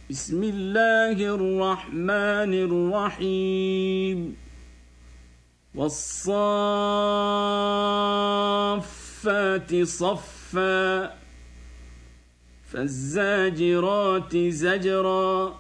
بسم الله الرحمن الرحيم والصافات صفا فالزاجرات زجرا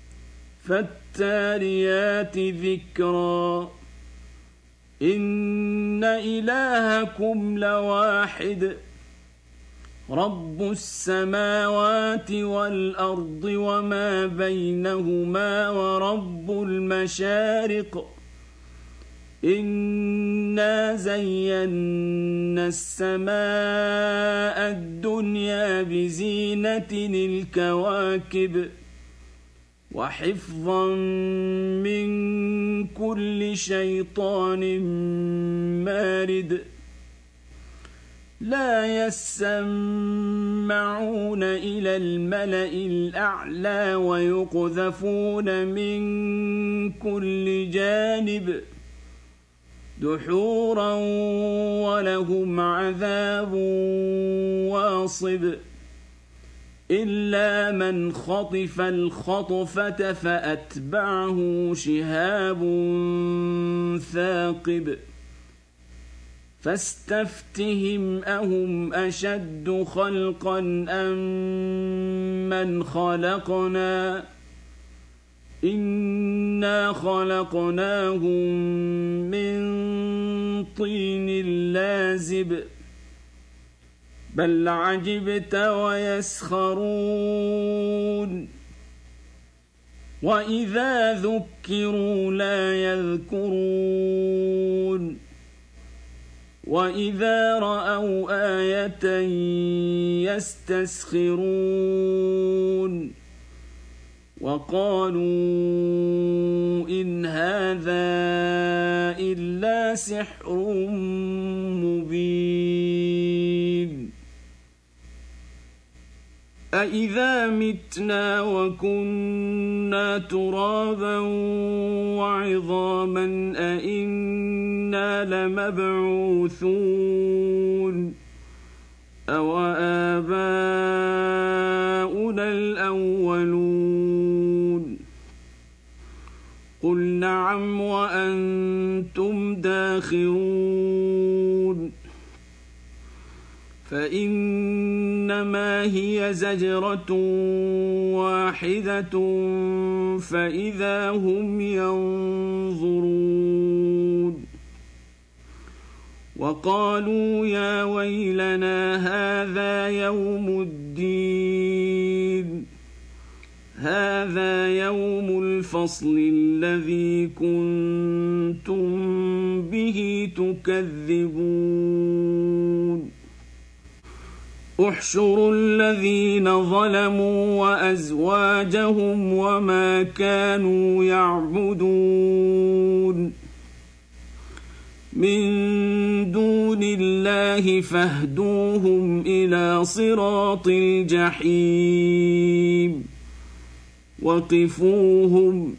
فالتاليات ذكرا إن إلهكم لواحد رب السماوات والأرض وما بينهما ورب المشارق إنا زينا السماء الدنيا بزينة الكواكب وحفظا من كل شيطان مارد لا يسمعون إلى الملأ الأعلى ويقذفون من كل جانب دحورا ولهم عذاب واصب إلا من خطف الخطفة فأتبعه شهاب ثاقب فاستفتهم أهم أشد خلقا أم من خلقنا إنا خلقناهم من طين لازب بل عجبت ويسخرون وإذا ذكروا لا يذكرون وإذا رأوا آية يستسخرون وقالوا إن هذا إلا سحر مبين أإذا متنا وكنا ترابا وعظاما أإنا لمبعوثون أو آباؤنا الأولون قل نعم وأنتم داخرون فإنما هي زجرة واحدة فإذا هم ينظرون وقالوا يا ويلنا هذا يوم الدين هذا يوم الفصل الذي كنتم به تكذبون احشروا الذين ظلموا وأزواجهم وما كانوا يعبدون من دون الله فاهدوهم إلى صراط الجحيم وقفوهم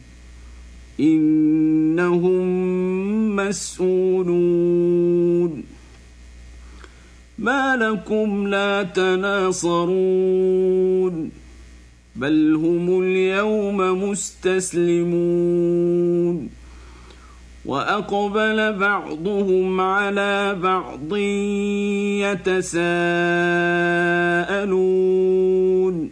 إنهم مسؤولون ما لكم لا تناصرون بل هم اليوم مستسلمون وأقبل بعضهم على بعض يتساءلون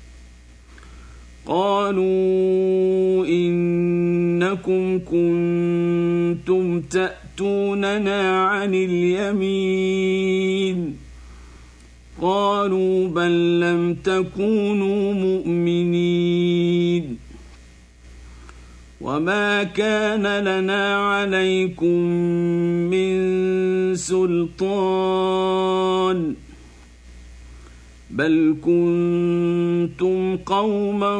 قالوا إنكم كنتم تأتوننا عن اليمين قالوا بل لم تكونوا مؤمنين وما كان لنا عليكم من سلطان بل كنتم قوما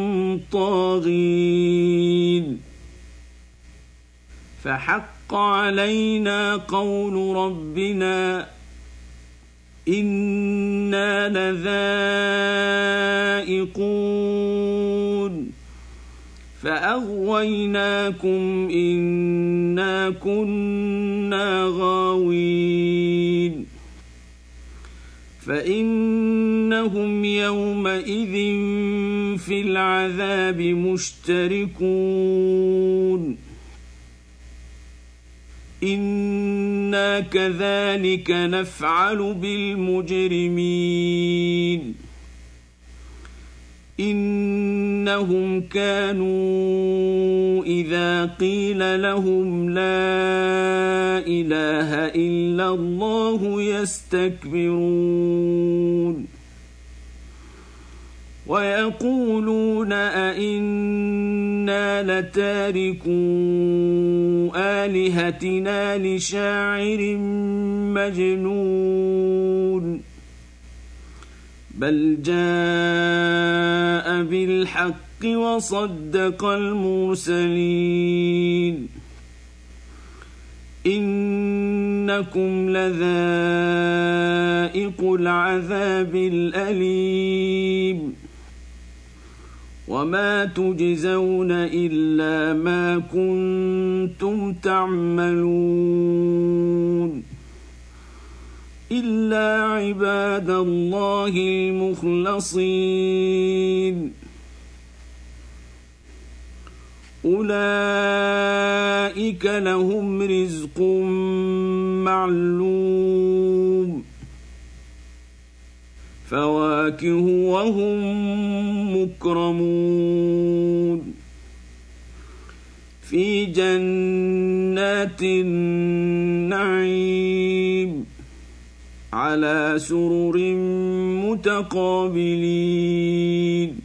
طاغين فحق علينا قول ربنا إنا لذائقون فأغويناكم إنا كنا غاوين فإنهم يومئذ في العذاب مشتركون إنا كذلك نفعل بالمجرمين إنهم كانوا إذا قيل لهم لا إله إلا الله يستكبرون ويقولون أئنا لتاركو آلهتنا لشاعر مجنون بل جاء بالحق وصدق المرسلين إنكم لذائقو العذاب الأليم وما تجزون إلا ما كنتم تعملون إلا عباد الله المخلصين أولئك لهم رزق معلوم فواكه وهم مكرمون في جنات النعيم على سرر متقابلين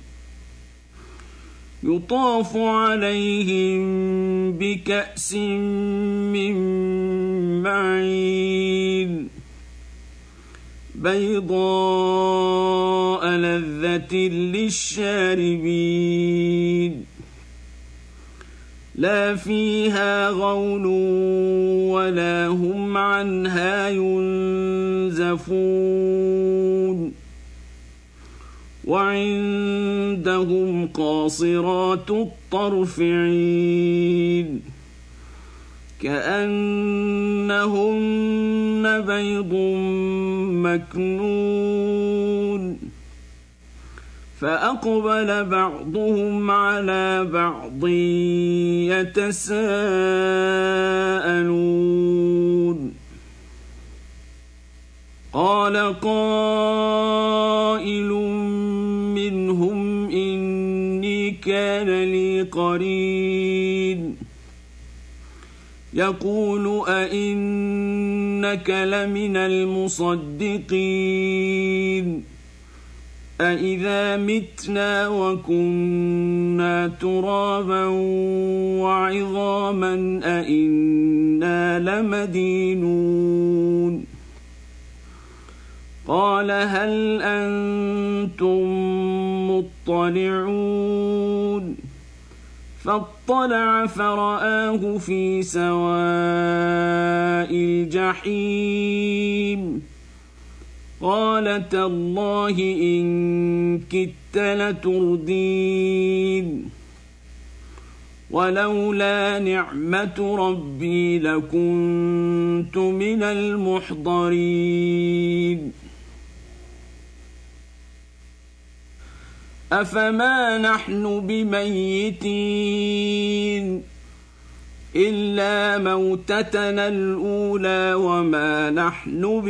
يطاف عليهم بكأس من معين بيضاء لذة للشاربين لا فيها غول ولا هم عنها ينزفون وعندهم قاصرات الطرف عين كأنهن بيض مكنون فأقبل بعضهم على بعض يتساءلون قال قائل منهم إني كان لي قرين يقول أئنك لمن المصدقين أإذا متنا وكنا ترابا وعظاما أئنا لمدينون قال هل أنتم مطلعون فاطلع فرآه في سواء الجحيم قال تالله إن كدت لتردين ولولا نعمة ربي لكنت من المحضرين أفما نحن بميتين إلا موتتنا الأولى وما نحن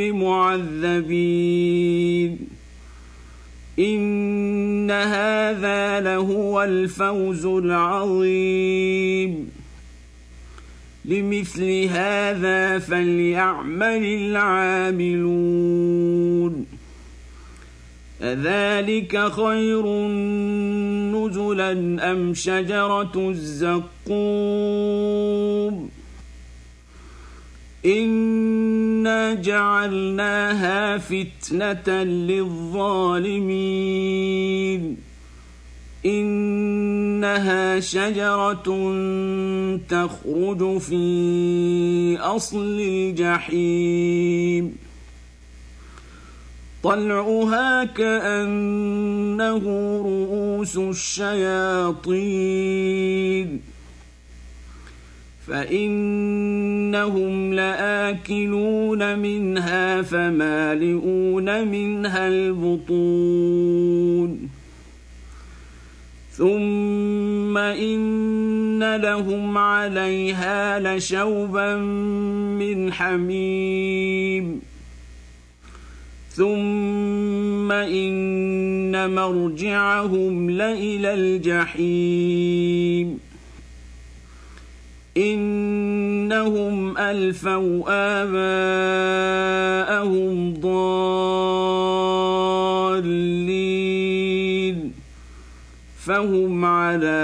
بمعذبين إن هذا لهو الفوز العظيم لمثل هذا فليعمل العاملون أذلك خير نزلا أم شجرة الزقوم إنا جعلناها فتنة للظالمين إنها شجرة تخرج في أصل الجحيم طلعها كأنه رؤوس الشياطين فإنهم لآكلون منها فمالئون منها البطون ثم إن لهم عليها لشوبا من حميم ثم إن مرجعهم لإلى الجحيم إنهم ألفوا آباءهم ضالين فهم على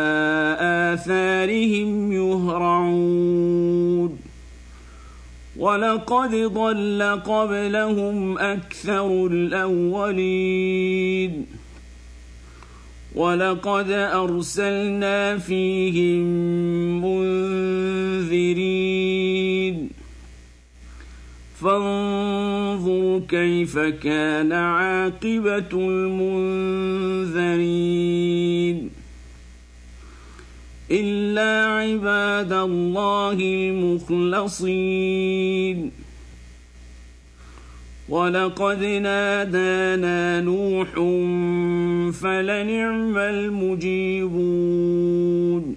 آثارهم يهرعون ولقد ضل قبلهم أكثر الأولين ولقد أرسلنا فيهم منذرين فانظر كيف كان عاقبة المنذرين إلا عباد الله المخلصين ولقد نادانا نوح فلنعم المجيبون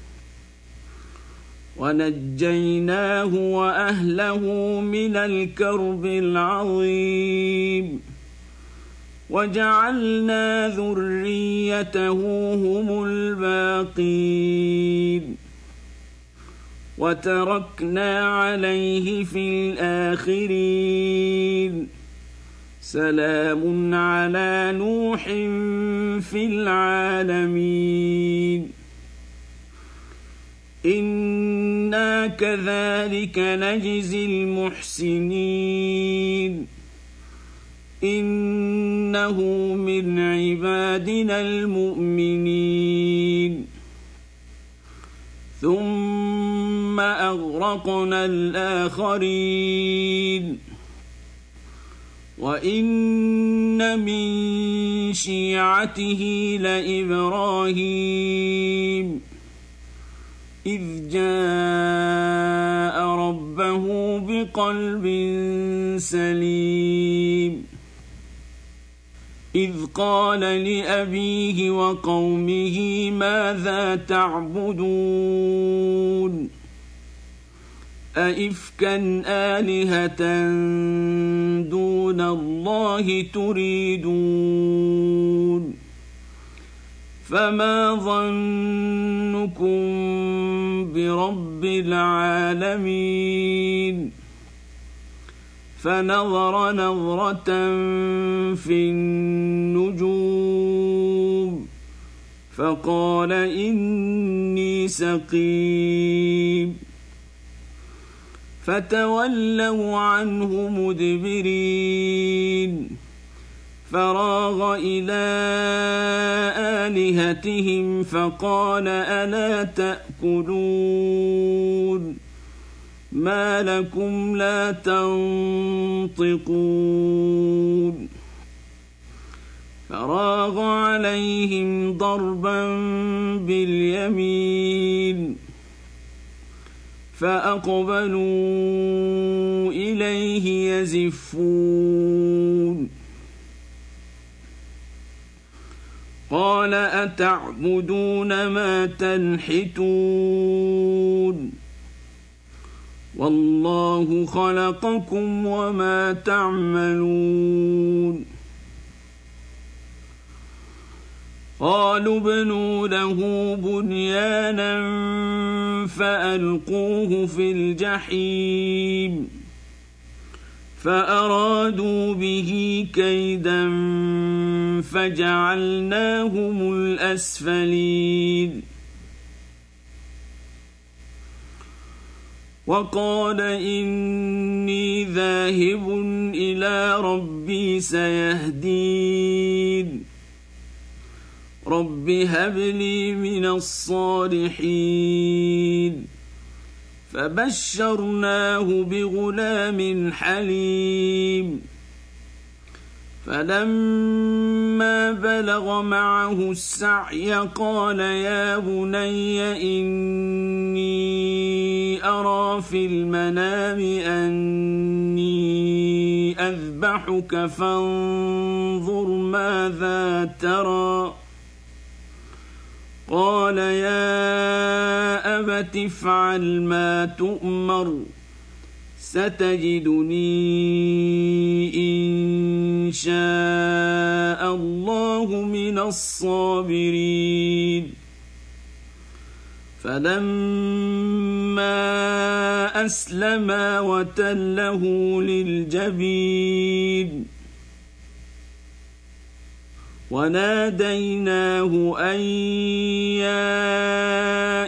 ونجيناه وأهله من الكرب العظيم وجعلنا ذريته هم الباقين وتركنا عليه في الآخرين سلام على نوح في العالمين إنا كذلك نجزي المحسنين إنه من عبادنا المؤمنين ثم أغرقنا الآخرين وإن من شيعته لإبراهيم إذ جاء ربه بقلب سليم إذ قال لأبيه وقومه ماذا تعبدون أئفكا آلهة دون الله تريدون فما ظنكم برب العالمين فنظر نظرة في النجوم فقال إني سقيم فتولوا عنه مدبرين فراغ إلى آلهتهم فقال ألا تأكلون ما لكم لا تنطقون فراغ عليهم ضربا باليمين فأقبلوا إليه يزفون قال أتعبدون ما تنحتون والله خلقكم وما تعملون قالوا ابنوا له بنيانا فألقوه في الجحيم فأرادوا به كيدا فجعلناهم الأسفلين وقال إني ذاهب إلى ربي سيهدين رب هب لي من الصالحين فبشرناه بغلام حليم فلما بلغ معه السعي قال يا بني إني أرى في المنام أني أذبحك فانظر ماذا ترى قال يا أبت افعل ما تؤمر ستجدني إن شاء الله من الصابرين فلما أسلما وتله للجبين وناديناه أن يا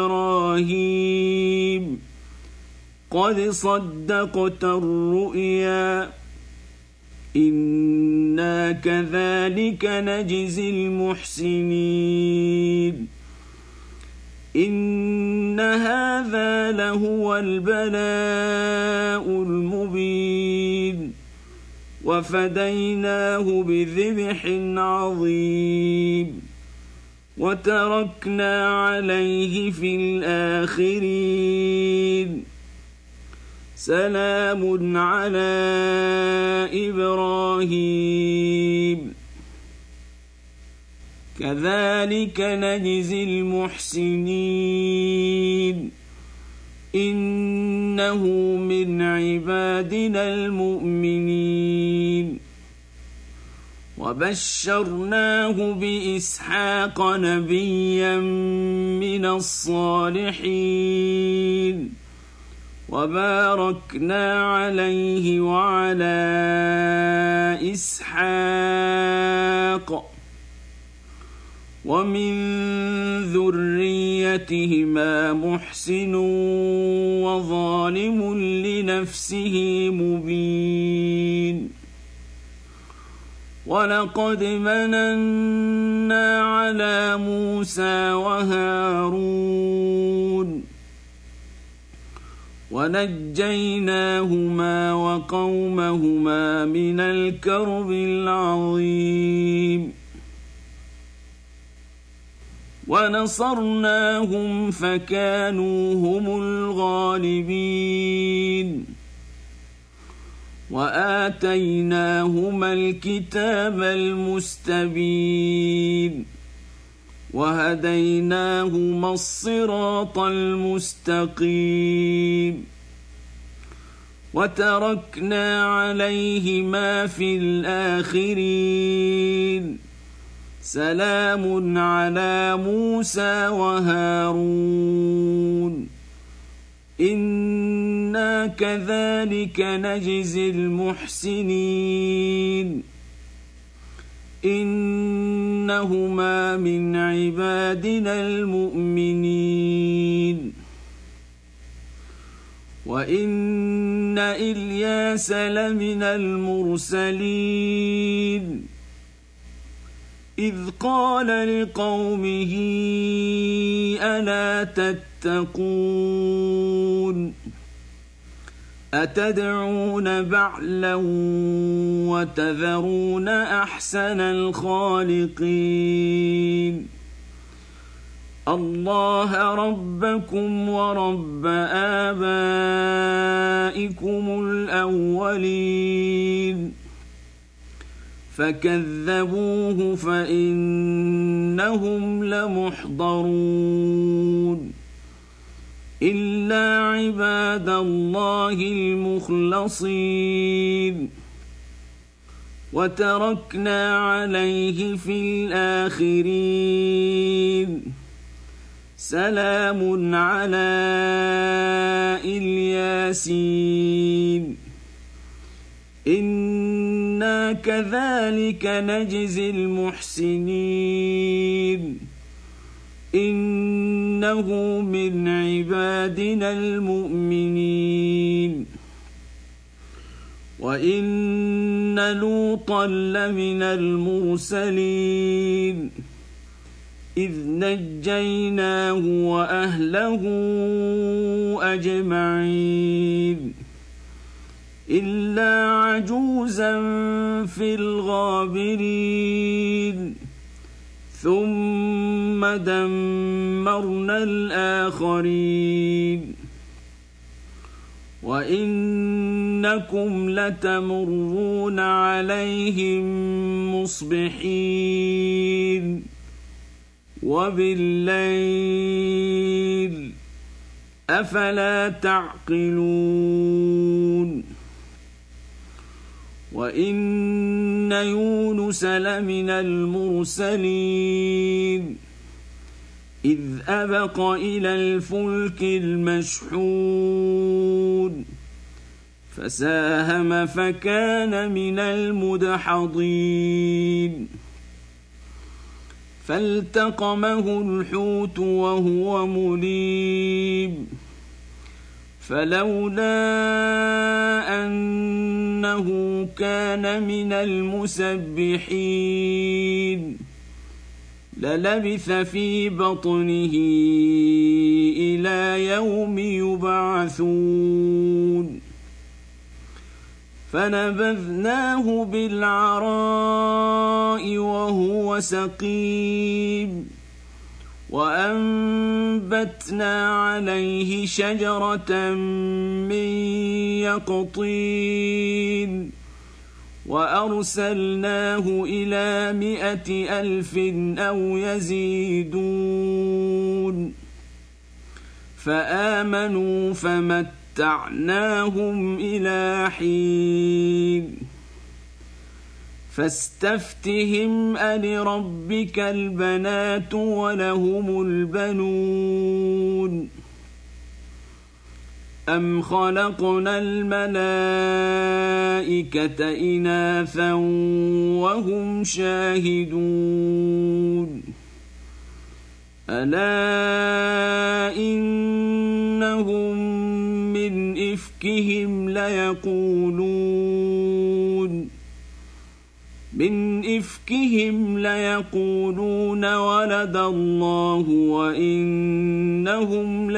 إبراهيم قد صدقت الرؤيا إنا كذلك نجزي المحسنين إن هذا لهو البلاء المبين وفديناه بذبح عظيم وتركنا عليه في الآخرين سلام على إبراهيم كذلك نجزي المحسنين إنه من عبادنا المؤمنين وبشرناه بإسحاق نبيا من الصالحين وباركنا عليه وعلى إسحاق ومن ذريتهما محسن وظالم لنفسه مبين ولقد مننا على موسى وهارون ونجيناهما وقومهما من الكرب العظيم ونصرناهم فكانوا هم الغالبين وآتيناهما الكتاب المستبين وهديناهما الصراط المستقيم وتركنا عليهما في الآخرين سلام على موسى وهارون إنا كذلك نجزي المحسنين إنهما من عبادنا المؤمنين وإن إلياس لمن المرسلين إذ قال لقومه ألا تتقون أتدعون بعلا وتذرون أحسن الخالقين الله ربكم ورب آبائكم الأولين فكذبوه فإنهم لمحضرون إلا عباد الله المخلصين وتركنا عليه في الآخرين سلام على الياسين إنا كذلك نجزي المحسنين إنه من عبادنا المؤمنين وإن لوطا لمن المرسلين إذ نجيناه وأهله أجمعين إلا عجوزا في الغابرين ثم دمرنا الآخرين وإنكم لتمرون عليهم مصبحين وبالليل أفلا تعقلون وإن يونس لمن المرسلين إذ أبق إلى الفلك المشحون فساهم فكان من المدحضين فالتقمه الحوت وهو مليم فلولا أنه كان من المسبحين للبث في بطنه إلى يوم يبعثون فنبذناه بالعراء وهو سقيم وأنبتنا عليه شجرة من يقطين وأرسلناه إلى 100,000 أو يزيدون فآمنوا فمتعناهم إلى حين فاستفتهم ألربك البنات ولهم البنون أم خلقنا الملائكة إناثا وهم شاهدون ألا إنهم من إفكهم ليقولون ولد الله وإنهم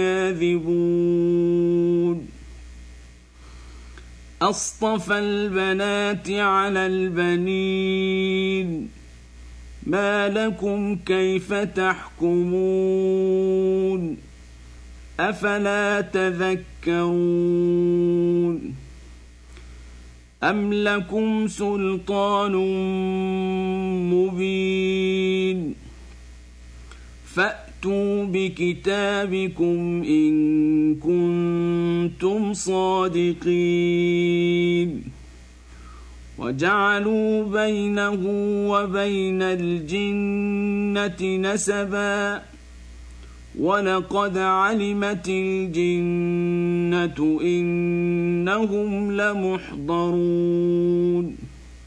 لكاذبون أصطفى البنات على البنين ما لكم كيف تحكمون أفلا تذكرون أم لكم سلطان مبين فأتوا بكتابكم إن كنتم صادقين وجعلوا بينه وبين الجنة نسبا ولقد علمت الجنة إنهم لمحضرون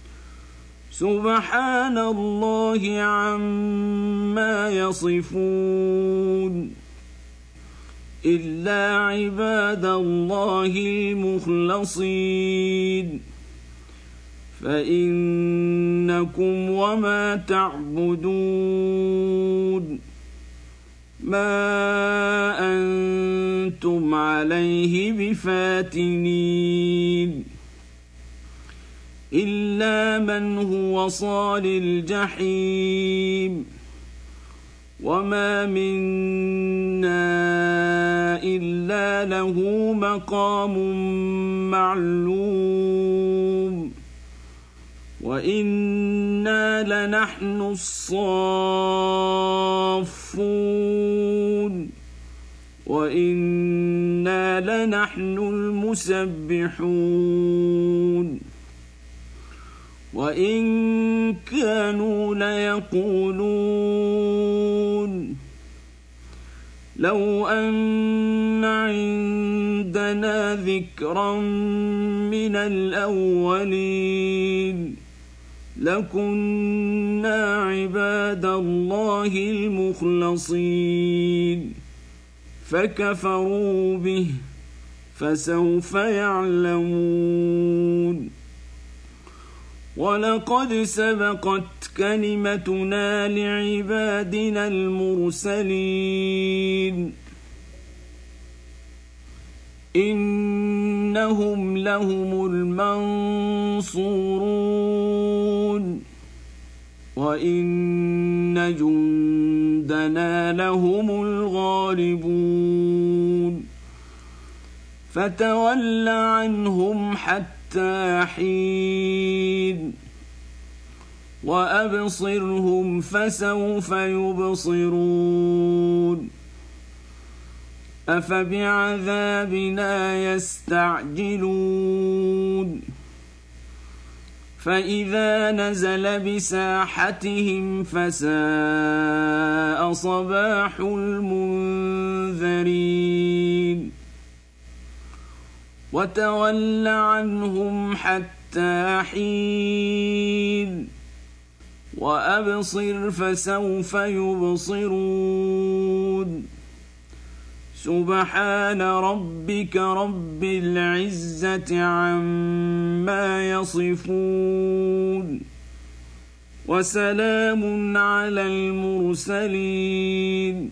سبحان الله عما يصفون إلا عباد الله المخلصين فإنكم وما تعبدون ما أنتم عليه بفاتنين إلا من هو صال الجحيم وما منا إلا له مقام معلوم وإنا لنحن الصافون وإنا لنحن المسبحون وإن كانوا ليقولون لو أن عندنا ذكرا من الأولين لكنا عباد الله المخلصين فكفروا به فسوف يعلمون ولقد سبقت كلمتنا لعبادنا المرسلين إنهم لهم المنصورون وإن جندنا لهم الغالبون فتول عنهم حتى حين وأبصرهم فسوف يبصرون أفبعذابنا يستعجلون فإذا نزل بساحتهم فساء صباح المنذرين وتول عنهم حتى حين وأبصر فسوف يبصرون سبحان ربك رب العزة عما يصفون وسلام على المرسلين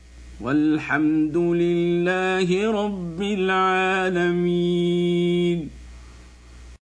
والحمد لله رب العالمين.